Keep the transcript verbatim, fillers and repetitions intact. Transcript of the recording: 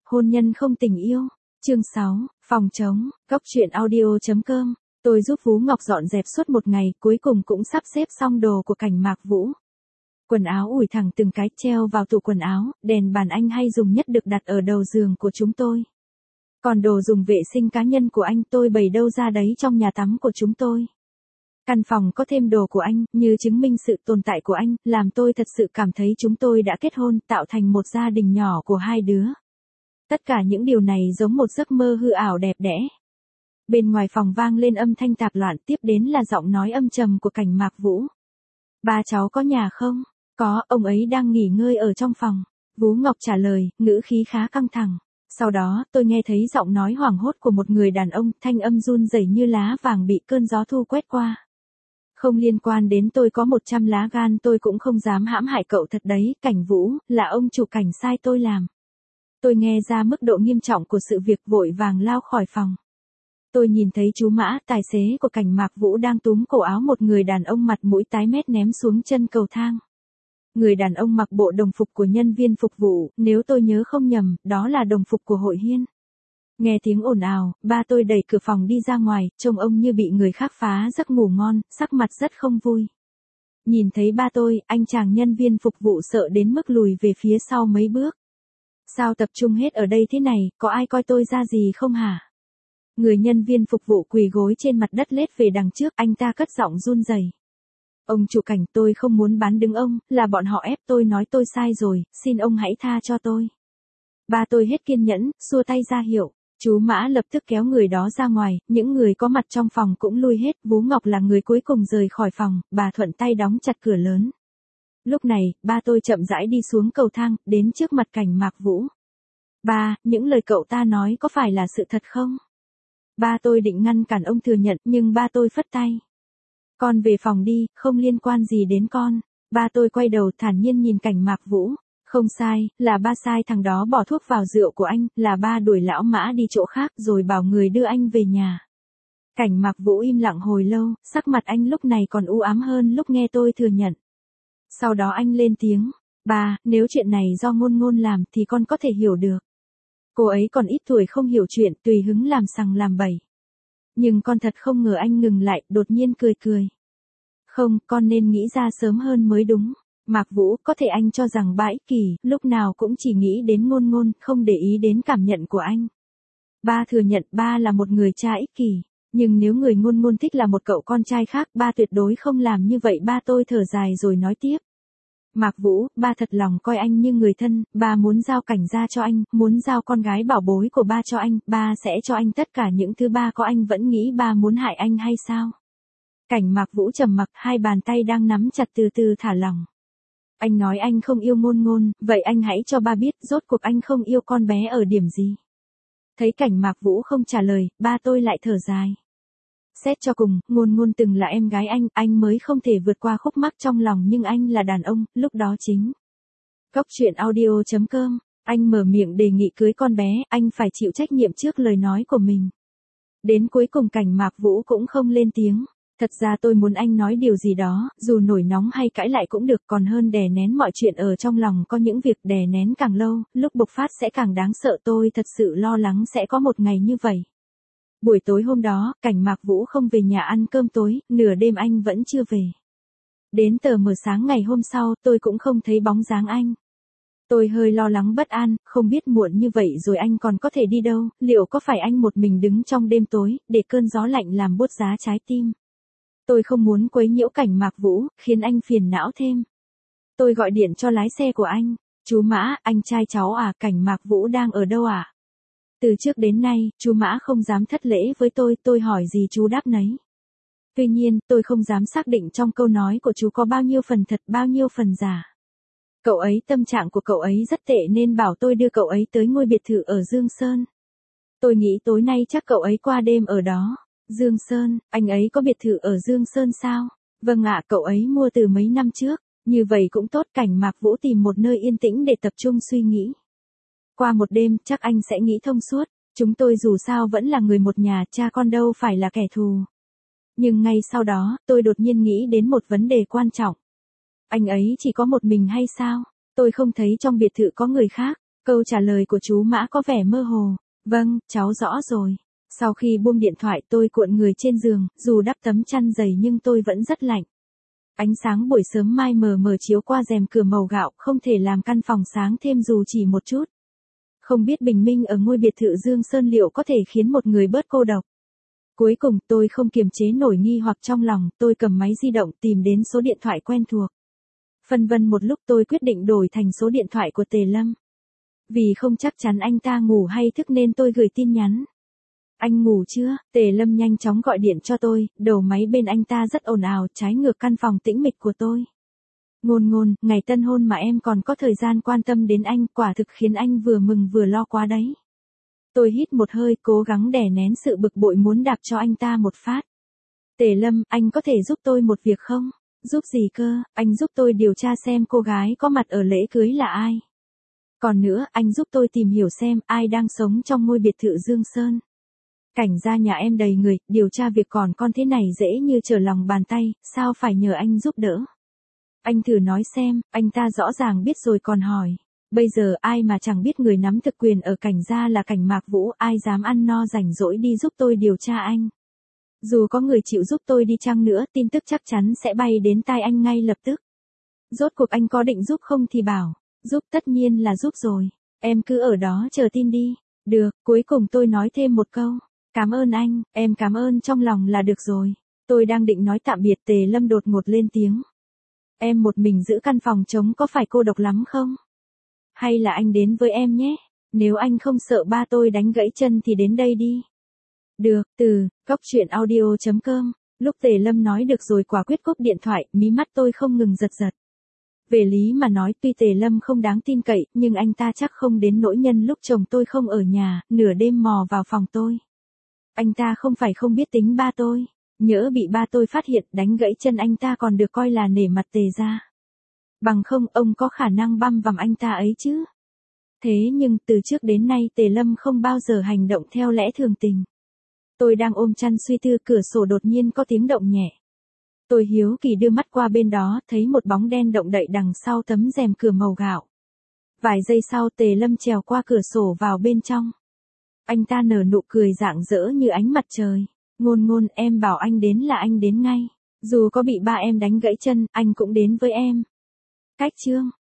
hôn nhân không tình yêu. Chương sáu, phòng trống, góc truyện audio.com. Tôi giúp Phú Ngọc dọn dẹp suốt một ngày, cuối cùng cũng sắp xếp xong đồ của Cảnh Mạc Vũ. Quần áo ủi thẳng từng cái treo vào tủ quần áo, đèn bàn anh hay dùng nhất được đặt ở đầu giường của chúng tôi. Còn đồ dùng vệ sinh cá nhân của anh tôi bày đâu ra đấy trong nhà tắm của chúng tôi. Căn phòng có thêm đồ của anh, như chứng minh sự tồn tại của anh, làm tôi thật sự cảm thấy chúng tôi đã kết hôn, tạo thành một gia đình nhỏ của hai đứa. Tất cả những điều này giống một giấc mơ hư ảo đẹp đẽ. Bên ngoài phòng vang lên âm thanh tạp loạn, tiếp đến là giọng nói âm trầm của Cảnh Mạc Vũ. Ba cháu có nhà không? Có, ông ấy đang nghỉ ngơi ở trong phòng. Vũ Ngọc trả lời, ngữ khí khá căng thẳng. Sau đó, tôi nghe thấy giọng nói hoảng hốt của một người đàn ông, thanh âm run rẩy như lá vàng bị cơn gió thu quét qua. Không liên quan đến tôi có một trăm lá gan, tôi cũng không dám hãm hại cậu thật đấy, Cảnh Vũ, là ông chủ Cảnh sai tôi làm. Tôi nghe ra mức độ nghiêm trọng của sự việc, vội vàng lao khỏi phòng. Tôi nhìn thấy chú Mã, tài xế của Cảnh Mạc Vũ đang túm cổ áo một người đàn ông mặt mũi tái mét ném xuống chân cầu thang. Người đàn ông mặc bộ đồng phục của nhân viên phục vụ, nếu tôi nhớ không nhầm, đó là đồng phục của Hội Hiên. Nghe tiếng ồn ào, ba tôi đẩy cửa phòng đi ra ngoài, trông ông như bị người khác phá giấc ngủ ngon, sắc mặt rất không vui. Nhìn thấy ba tôi, anh chàng nhân viên phục vụ sợ đến mức lùi về phía sau mấy bước. Sao tập trung hết ở đây thế này, có ai coi tôi ra gì không hả? Người nhân viên phục vụ quỳ gối trên mặt đất lết về đằng trước, anh ta cất giọng run rẩy. Ông chủ Cảnh, tôi không muốn bán đứng ông, là bọn họ ép tôi, nói tôi sai rồi, xin ông hãy tha cho tôi. Ba tôi hết kiên nhẫn, xua tay ra hiệu. Chú Mã lập tức kéo người đó ra ngoài, những người có mặt trong phòng cũng lui hết, Vũ Ngọc là người cuối cùng rời khỏi phòng, bà thuận tay đóng chặt cửa lớn. Lúc này, ba tôi chậm rãi đi xuống cầu thang, đến trước mặt Cảnh Mạc Vũ. Ba, những lời cậu ta nói có phải là sự thật không? Ba tôi định ngăn cản ông thừa nhận, nhưng ba tôi phất tay. Con về phòng đi, không liên quan gì đến con. Ba tôi quay đầu thản nhiên nhìn Cảnh Mạc Vũ. Không sai, là ba sai, thằng đó bỏ thuốc vào rượu của anh, là ba đuổi lão Mã đi chỗ khác rồi bảo người đưa anh về nhà. Cảnh Mạc Vũ im lặng hồi lâu, sắc mặt anh lúc này còn u ám hơn lúc nghe tôi thừa nhận. Sau đó anh lên tiếng, ba, nếu chuyện này do Ngôn Ngôn làm thì con có thể hiểu được. Cô ấy còn ít tuổi không hiểu chuyện, tùy hứng làm sằng làm bậy. Nhưng con thật không ngờ. Anh ngừng lại, đột nhiên cười cười. Không, con nên nghĩ ra sớm hơn mới đúng. Mạc Vũ, có thể anh cho rằng ba ích kỷ, lúc nào cũng chỉ nghĩ đến Ngôn Ngôn, không để ý đến cảm nhận của anh. Ba thừa nhận ba là một người cha ích kỷ, nhưng nếu người Ngôn Ngôn thích là một cậu con trai khác, ba tuyệt đối không làm như vậy. Ba tôi thở dài rồi nói tiếp. Mạc Vũ, ba thật lòng coi anh như người thân, ba muốn giao Cảnh ra cho anh, muốn giao con gái bảo bối của ba cho anh, ba sẽ cho anh tất cả những thứ ba có. Anh vẫn nghĩ ba muốn hại anh hay sao? Cảnh Mạc Vũ trầm mặc, hai bàn tay đang nắm chặt từ từ thả lỏng. Anh nói anh không yêu Ngôn Ngôn, vậy anh hãy cho ba biết, rốt cuộc anh không yêu con bé ở điểm gì? Thấy Cảnh Mạc Vũ không trả lời, ba tôi lại thở dài. Xét cho cùng, Ngôn Ngôn từng là em gái anh, anh mới không thể vượt qua khúc mắc trong lòng, nhưng anh là đàn ông, lúc đó chính. Góc truyện audio.com, anh mở miệng đề nghị cưới con bé, anh phải chịu trách nhiệm trước lời nói của mình. Đến cuối cùng Cảnh Mạc Vũ cũng không lên tiếng. Thật ra tôi muốn anh nói điều gì đó, dù nổi nóng hay cãi lại cũng được, còn hơn đè nén mọi chuyện ở trong lòng. Có những việc đè nén càng lâu, lúc bộc phát sẽ càng đáng sợ. Tôi thật sự lo lắng sẽ có một ngày như vậy. Buổi tối hôm đó, Cảnh Mạc Vũ không về nhà ăn cơm tối, nửa đêm anh vẫn chưa về. Đến tờ mờ sáng ngày hôm sau, tôi cũng không thấy bóng dáng anh. Tôi hơi lo lắng bất an, không biết muộn như vậy rồi anh còn có thể đi đâu, liệu có phải anh một mình đứng trong đêm tối, để cơn gió lạnh làm buốt giá trái tim. Tôi không muốn quấy nhiễu Cảnh Mạc Vũ, khiến anh phiền não thêm. Tôi gọi điện cho lái xe của anh. Chú Mã, anh trai cháu à, Cảnh Mạc Vũ đang ở đâu à? Từ trước đến nay, chú Mã không dám thất lễ với tôi, tôi hỏi gì chú đáp nấy. Tuy nhiên, tôi không dám xác định trong câu nói của chú có bao nhiêu phần thật, bao nhiêu phần giả. Cậu ấy, tâm trạng của cậu ấy rất tệ nên bảo tôi đưa cậu ấy tới ngôi biệt thự ở Dương Sơn. Tôi nghĩ tối nay chắc cậu ấy qua đêm ở đó. Dương Sơn, anh ấy có biệt thự ở Dương Sơn sao? Vâng ạ, cậu ấy mua từ mấy năm trước. Như vậy cũng tốt. Cảnh Mạc Vũ tìm một nơi yên tĩnh để tập trung suy nghĩ. Qua một đêm, chắc anh sẽ nghĩ thông suốt. Chúng tôi dù sao vẫn là người một nhà, cha con đâu phải là kẻ thù. Nhưng ngay sau đó, tôi đột nhiên nghĩ đến một vấn đề quan trọng. Anh ấy chỉ có một mình hay sao? Tôi không thấy trong biệt thự có người khác. Câu trả lời của chú Mã có vẻ mơ hồ. Vâng, cháu rõ rồi. Sau khi buông điện thoại tôi cuộn người trên giường, dù đắp tấm chăn dày nhưng tôi vẫn rất lạnh. Ánh sáng buổi sớm mai mờ mờ chiếu qua rèm cửa màu gạo không thể làm căn phòng sáng thêm dù chỉ một chút. Không biết bình minh ở ngôi biệt thự Dương Sơn liệu có thể khiến một người bớt cô độc. Cuối cùng tôi không kiềm chế nổi nghi hoặc trong lòng, tôi cầm máy di động tìm đến số điện thoại quen thuộc. Phân vân một lúc tôi quyết định đổi thành số điện thoại của Tề Lâm. Vì không chắc chắn anh ta ngủ hay thức nên tôi gửi tin nhắn. Anh ngủ chưa? Tề Lâm nhanh chóng gọi điện cho tôi, đầu máy bên anh ta rất ồn ào, trái ngược căn phòng tĩnh mịch của tôi. Ngôn ngôn, ngày tân hôn mà em còn có thời gian quan tâm đến anh, quả thực khiến anh vừa mừng vừa lo quá đấy. Tôi hít một hơi, cố gắng đè nén sự bực bội muốn đạp cho anh ta một phát. Tề Lâm, anh có thể giúp tôi một việc không? Giúp gì cơ? Anh giúp tôi điều tra xem cô gái có mặt ở lễ cưới là ai. Còn nữa, anh giúp tôi tìm hiểu xem ai đang sống trong ngôi biệt thự Dương Sơn. Cảnh gia nhà em đầy người, điều tra việc còn con thế này dễ như trở lòng bàn tay, sao phải nhờ anh giúp đỡ? Anh thử nói xem, anh ta rõ ràng biết rồi còn hỏi. Bây giờ ai mà chẳng biết người nắm thực quyền ở Cảnh gia là Cảnh Mạc Vũ, ai dám ăn no rảnh rỗi đi giúp tôi điều tra anh. Dù có người chịu giúp tôi đi chăng nữa, tin tức chắc chắn sẽ bay đến tai anh ngay lập tức. Rốt cuộc anh có định giúp không thì bảo. Giúp tất nhiên là giúp rồi. Em cứ ở đó chờ tin đi. Được, cuối cùng tôi nói thêm một câu. Cảm ơn anh, em cảm ơn trong lòng là được rồi. Tôi đang định nói tạm biệt, Tề Lâm đột ngột lên tiếng. Em một mình giữ căn phòng trống có phải cô độc lắm không? Hay là anh đến với em nhé? Nếu anh không sợ ba tôi đánh gãy chân thì đến đây đi. Được, từ, góc truyện audio chấm com. Lúc Tề Lâm nói được rồi quả quyết cúp điện thoại, mí mắt tôi không ngừng giật giật. Về lý mà nói tuy Tề Lâm không đáng tin cậy, nhưng anh ta chắc không đến nỗi nhân lúc chồng tôi không ở nhà, nửa đêm mò vào phòng tôi. Anh ta không phải không biết tính ba tôi, nhỡ bị ba tôi phát hiện đánh gãy chân anh ta còn được coi là nể mặt Tề gia. Bằng không ông có khả năng băm vằm anh ta ấy chứ. Thế nhưng từ trước đến nay Tề Lâm không bao giờ hành động theo lẽ thường tình. Tôi đang ôm chăn suy tư, cửa sổ đột nhiên có tiếng động nhẹ. Tôi hiếu kỳ đưa mắt qua bên đó, thấy một bóng đen động đậy đằng sau tấm rèm cửa màu gạo. Vài giây sau Tề Lâm trèo qua cửa sổ vào bên trong. Anh ta nở nụ cười rạng rỡ như ánh mặt trời. Ngôn ngôn, em bảo anh đến là anh đến ngay. Dù có bị ba em đánh gãy chân, anh cũng đến với em. Cách chương.